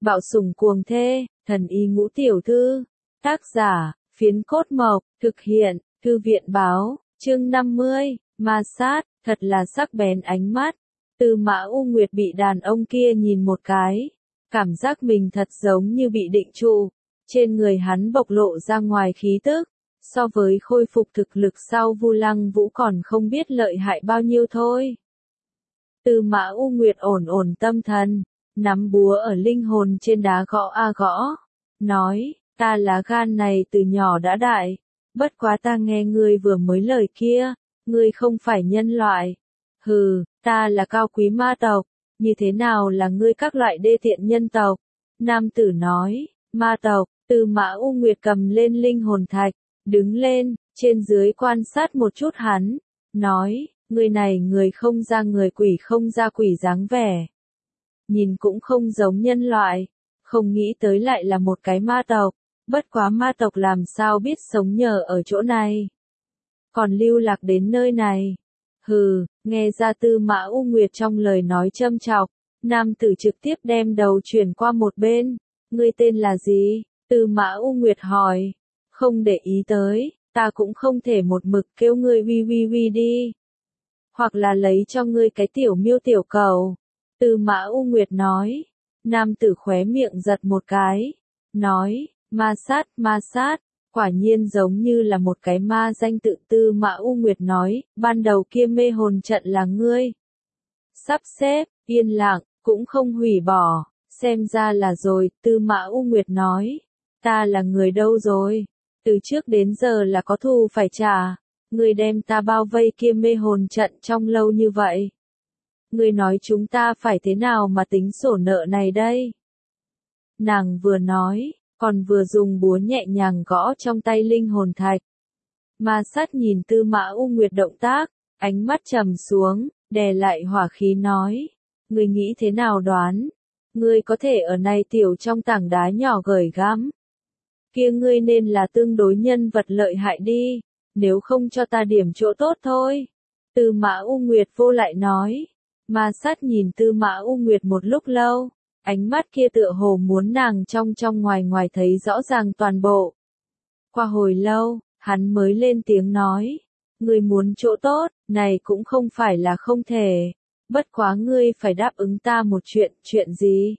Bạo sủng cuồng thê, thần y ngũ tiểu thư. Tác giả, Phiến Cốt Mộc, thực hiện, Thư viện báo, chương 50, ma sát, thật là sắc bén ánh mắt. Tư Mã U Nguyệt bị đàn ông kia nhìn một cái, cảm giác mình thật giống như bị định trụ, trên người hắn bộc lộ ra ngoài khí tức, so với khôi phục thực lực sau Vu Lăng Vũ còn không biết lợi hại bao nhiêu thôi. Tư Mã U Nguyệt ổn ổn tâm thần, nắm búa ở linh hồn trên đá gõ a gõ, nói, ta lá gan này từ nhỏ đã đại, bất quá ta nghe ngươi vừa mới lời kia, ngươi không phải nhân loại. Hừ, ta là cao quý ma tộc, như thế nào là ngươi các loại đê tiện nhân tộc? Nam tử nói, ma tộc. Tư Mã U Nguyệt cầm lên linh hồn thạch, đứng lên, trên dưới quan sát một chút hắn, nói, người này người không ra người quỷ không ra quỷ dáng vẻ. Nhìn cũng không giống nhân loại, không nghĩ tới lại là một cái ma tộc, bất quá ma tộc làm sao biết sống nhờ ở chỗ này. Còn lưu lạc đến nơi này. Hừ, nghe ra Tư Mã U Nguyệt trong lời nói châm chọc, nam tử trực tiếp đem đầu chuyển qua một bên, ngươi tên là gì? Tư Mã U Nguyệt hỏi, không để ý tới, ta cũng không thể một mực kêu ngươi uy đi. Hoặc là lấy cho ngươi cái tiểu miêu tiểu cầu. Tư Mã U Nguyệt nói, nam tử khóe miệng giật một cái, nói, ma sát, quả nhiên giống như là một cái ma danh tự. Tư Mã U Nguyệt nói, ban đầu kia mê hồn trận là ngươi sắp xếp, yên lặng, cũng không hủy bỏ, xem ra là rồi. Tư Mã U Nguyệt nói, ta là người đâu rồi? Từ trước đến giờ là có thù phải trả, ngươi đem ta bao vây kia mê hồn trận trong lâu như vậy. Ngươi nói chúng ta phải thế nào mà tính sổ nợ này đây? Nàng vừa nói, còn vừa dùng búa nhẹ nhàng gõ trong tay linh hồn thạch. Ma sát nhìn Tư Mã U Nguyệt động tác, ánh mắt trầm xuống, đè lại hỏa khí nói, ngươi nghĩ thế nào đoán? Ngươi có thể ở này tiểu trong tảng đá nhỏ gửi gắm. Kia ngươi nên là tương đối nhân vật lợi hại đi, nếu không cho ta điểm chỗ tốt thôi. Tư Mã U Nguyệt vô lại nói. Ma sát nhìn Tư Mã U Nguyệt một lúc lâu, ánh mắt kia tựa hồ muốn nàng trong ngoài thấy rõ ràng toàn bộ. Qua hồi lâu, hắn mới lên tiếng nói, ngươi muốn chỗ tốt, này cũng không phải là không thể, bất quá ngươi phải đáp ứng ta một chuyện gì?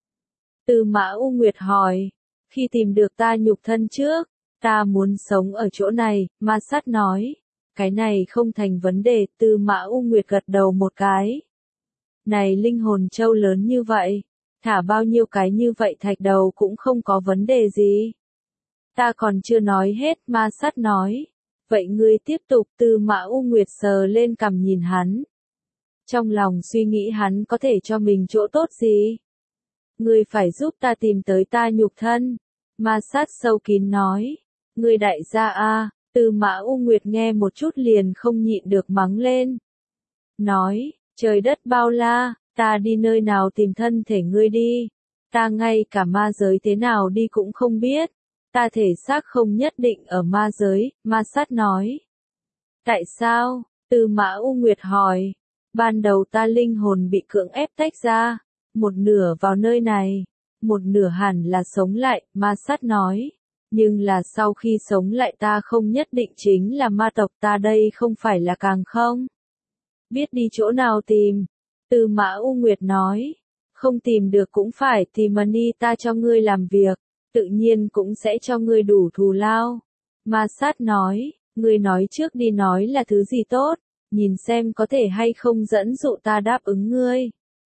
Tư Mã U Nguyệt hỏi, khi tìm được ta nhục thân trước, ta muốn sống ở chỗ này. Ma sát nói, cái này không thành vấn đề. Tư Mã U Nguyệt gật đầu một cái. Này linh hồn châu lớn như vậy, thả bao nhiêu cái như vậy thạch đầu cũng không có vấn đề gì. Ta còn chưa nói hết. Ma sát nói, vậy ngươi tiếp tục. Tư Mã U Nguyệt sờ lên cằm nhìn hắn. Trong lòng suy nghĩ hắn có thể cho mình chỗ tốt gì. Ngươi phải giúp ta tìm tới ta nhục thân. Ma sát sâu kín nói, ngươi đại gia a. Tư Mã U Nguyệt nghe một chút liền không nhịn được mắng lên. Nói, trời đất bao la, ta đi nơi nào tìm thân thể ngươi đi. Ta ngay cả ma giới thế nào đi cũng không biết. Ta thể xác không nhất định ở ma giới. Ma sát nói. Tại sao? Tư Mã U Nguyệt hỏi. Ban đầu ta linh hồn bị cưỡng ép tách ra, một nửa vào nơi này, một nửa hẳn là sống lại. Ma sát nói. Nhưng là sau khi sống lại ta không nhất định chính là ma tộc, ta đây không phải là càng không biết đi chỗ nào tìm. Tư Mã U Nguyệt nói, không tìm được cũng phải tìm đi, ta cho ngươi làm việc, tự nhiên cũng sẽ cho ngươi đủ thù lao. Ma sát nói, ngươi nói trước đi, nói là thứ gì tốt, nhìn xem có thể hay không dẫn dụ ta đáp ứng ngươi.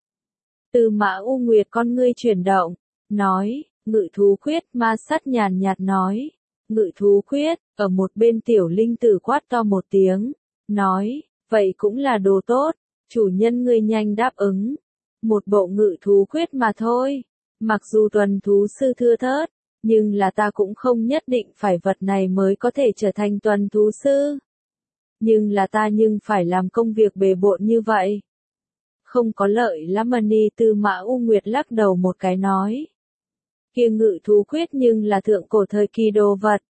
Tư Mã U Nguyệt con ngươi chuyển động, nói, ngự thú quyết. Ma sát nhàn nhạt nói, ngự thú quyết. Ở một bên tiểu linh tử quát to một tiếng, nói, vậy cũng là đồ tốt, chủ nhân ngươi nhanh đáp ứng. Một bộ ngự thú quyết mà thôi, mặc dù tuần thú sư thưa thớt, nhưng là ta cũng không nhất định phải vật này mới có thể trở thành tuần thú sư. Nhưng là ta phải làm công việc bề bộn như vậy, không có lợi lắm đi. Tư Mã U Nguyệt lắc đầu một cái nói, kia ngự thú quyết nhưng là thượng cổ thời kỳ đồ vật.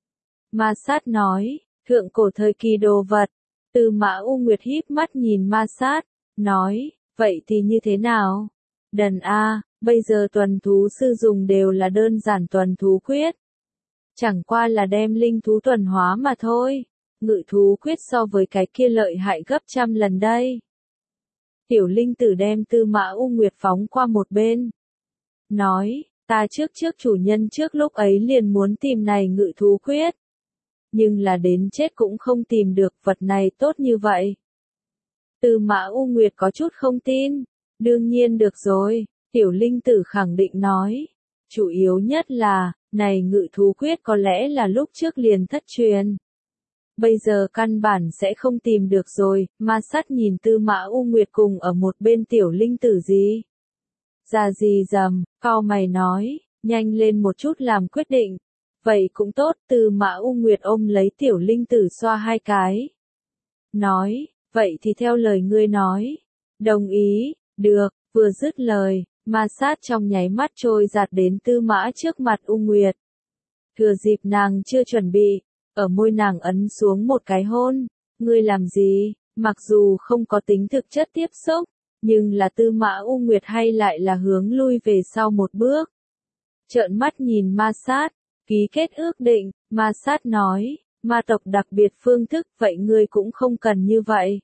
Ma sát nói, thượng cổ thời kỳ đồ vật. Tư Mã U Nguyệt híp mắt nhìn ma sát, nói, vậy thì như thế nào? Đần a, bây giờ tuần thú sư dùng đều là đơn giản tuần thú quyết. Chẳng qua là đem linh thú tuần hóa mà thôi. Ngự thú quyết so với cái kia lợi hại gấp trăm lần đây. Tiểu linh tử đem Tư Mã U Nguyệt phóng qua một bên. Nói, ta trước chủ nhân trước lúc ấy liền muốn tìm này ngự thú quyết. Nhưng là đến chết cũng không tìm được vật này tốt như vậy. Tư Mã U Nguyệt có chút không tin. Đương nhiên được rồi, tiểu linh tử khẳng định nói. Chủ yếu nhất là, này ngự thú quyết có lẽ là lúc trước liền thất truyền. Bây giờ căn bản sẽ không tìm được rồi, ma sát nhìn Tư Mã U Nguyệt cùng ở một bên tiểu linh tử gì. Ra gì dầm, cau mày nói, nhanh lên một chút làm quyết định. Vậy cũng tốt, Tư Mã U Nguyệt ôm lấy tiểu linh tử xoa hai cái. Nói, vậy thì theo lời ngươi nói. Đồng ý, được, vừa dứt lời, ma sát trong nháy mắt trôi giạt đến Tư Mã trước mặt U Nguyệt. Thừa dịp nàng chưa chuẩn bị, ở môi nàng ấn xuống một cái hôn. Ngươi làm gì? Mặc dù không có tính thực chất tiếp xúc, nhưng là Tư Mã U Nguyệt hay lại là hướng lui về sau một bước. Trợn mắt nhìn ma sát, ký kết ước định, ma sát nói, ma tộc đặc biệt phương thức, vậy ngươi cũng không cần như vậy.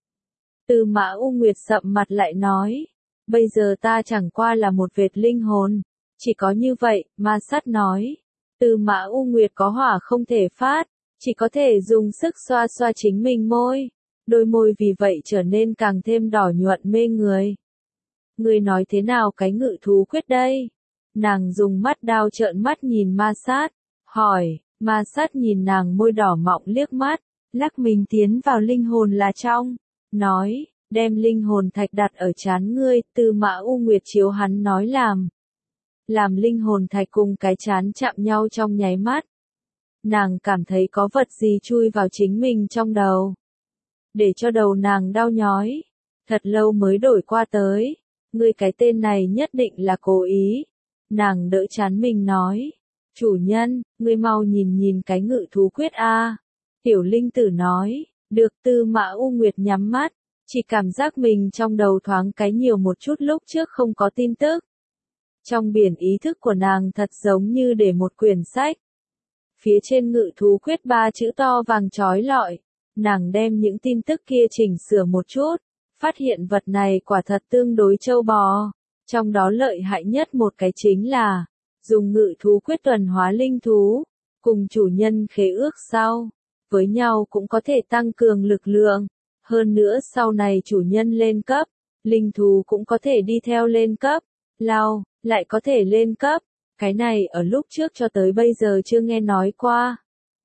Tư Mã U Nguyệt sậm mặt lại nói, bây giờ ta chẳng qua là một vệt linh hồn, chỉ có như vậy, ma sát nói. Tư Mã U Nguyệt có hỏa không thể phát, chỉ có thể dùng sức xoa xoa chính mình môi. Đôi môi vì vậy trở nên càng thêm đỏ nhuận mê người. Ngươi nói thế nào cái ngự thú quyết đây? Nàng dùng mắt đao trợn mắt nhìn ma sát, hỏi, ma sát nhìn nàng môi đỏ mọng liếc mắt, lắc mình tiến vào linh hồn là trong, nói, đem linh hồn thạch đặt ở trán ngươi, Tư Mã U Nguyệt chiếu hắn nói làm. Làm linh hồn thạch cùng cái trán chạm nhau trong nháy mắt. Nàng cảm thấy có vật gì chui vào chính mình trong đầu. Để cho đầu nàng đau nhói. Thật lâu mới đổi qua tới. Ngươi cái tên này nhất định là cố ý. Nàng đỡ chán mình nói. Chủ nhân, ngươi mau nhìn nhìn cái ngự thú quyết a. Tiểu linh tử nói. Được. Tư Mã U Nguyệt nhắm mắt. Chỉ cảm giác mình trong đầu thoáng cái nhiều một chút lúc trước không có tin tức. Trong biển ý thức của nàng thật giống như để một quyển sách. Phía trên ngự thú quyết 3 chữ to vàng chói lọi. Nàng đem những tin tức kia chỉnh sửa một chút. Phát hiện vật này quả thật tương đối trâu bò. Trong đó lợi hại nhất một cái chính là dùng ngự thú quyết tuần hóa linh thú. Cùng chủ nhân khế ước sau. Với nhau cũng có thể tăng cường lực lượng. Hơn nữa sau này chủ nhân lên cấp. Linh thú cũng có thể đi theo lên cấp. Lại có thể lên cấp. Cái này ở lúc trước cho tới bây giờ chưa nghe nói qua.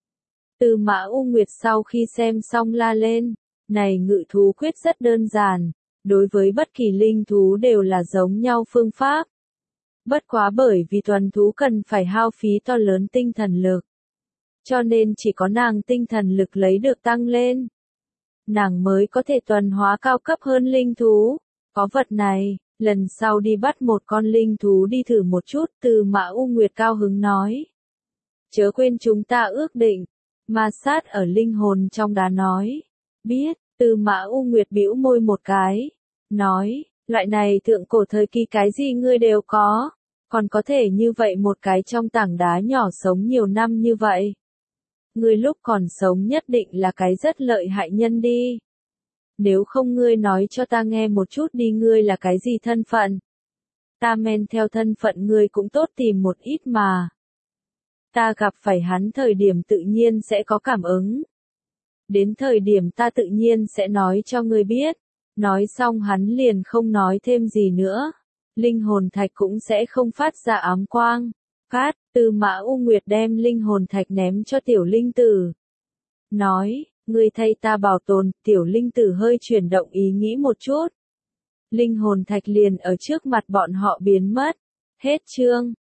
Tư Mã U Nguyệt sau khi xem xong la lên. Này ngự thú quyết rất đơn giản. Đối với bất kỳ linh thú đều là giống nhau phương pháp. Bất quá bởi vì tuần thú cần phải hao phí to lớn tinh thần lực. Cho nên chỉ có nàng tinh thần lực lấy được tăng lên. Nàng mới có thể tuần hóa cao cấp hơn linh thú. Có vật này. Lần sau đi bắt một con linh thú đi thử một chút, Tư Mã U Nguyệt cao hứng nói. Chớ quên chúng ta ước định. Ma sát ở linh hồn trong đá nói. Biết, Tư Mã U Nguyệt bĩu môi một cái. Nói, loại này thượng cổ thời kỳ cái gì ngươi đều có. Còn có thể như vậy một cái trong tảng đá nhỏ sống nhiều năm như vậy. Ngươi lúc còn sống nhất định là cái rất lợi hại nhân đi. Nếu không ngươi nói cho ta nghe một chút đi ngươi là cái gì thân phận. Ta men theo thân phận ngươi cũng tốt tìm một ít mà. Ta gặp phải hắn thời điểm tự nhiên sẽ có cảm ứng. Đến thời điểm ta tự nhiên sẽ nói cho ngươi biết. Nói xong hắn liền không nói thêm gì nữa. Linh hồn thạch cũng sẽ không phát ra ám quang. Phát, Tư Mã U Nguyệt đem linh hồn thạch ném cho tiểu linh tử. Nói. Ngươi thay ta bảo tồn, tiểu linh tử hơi chuyển động ý nghĩ một chút. Linh hồn thạch liền ở trước mặt bọn họ biến mất. Hết chương.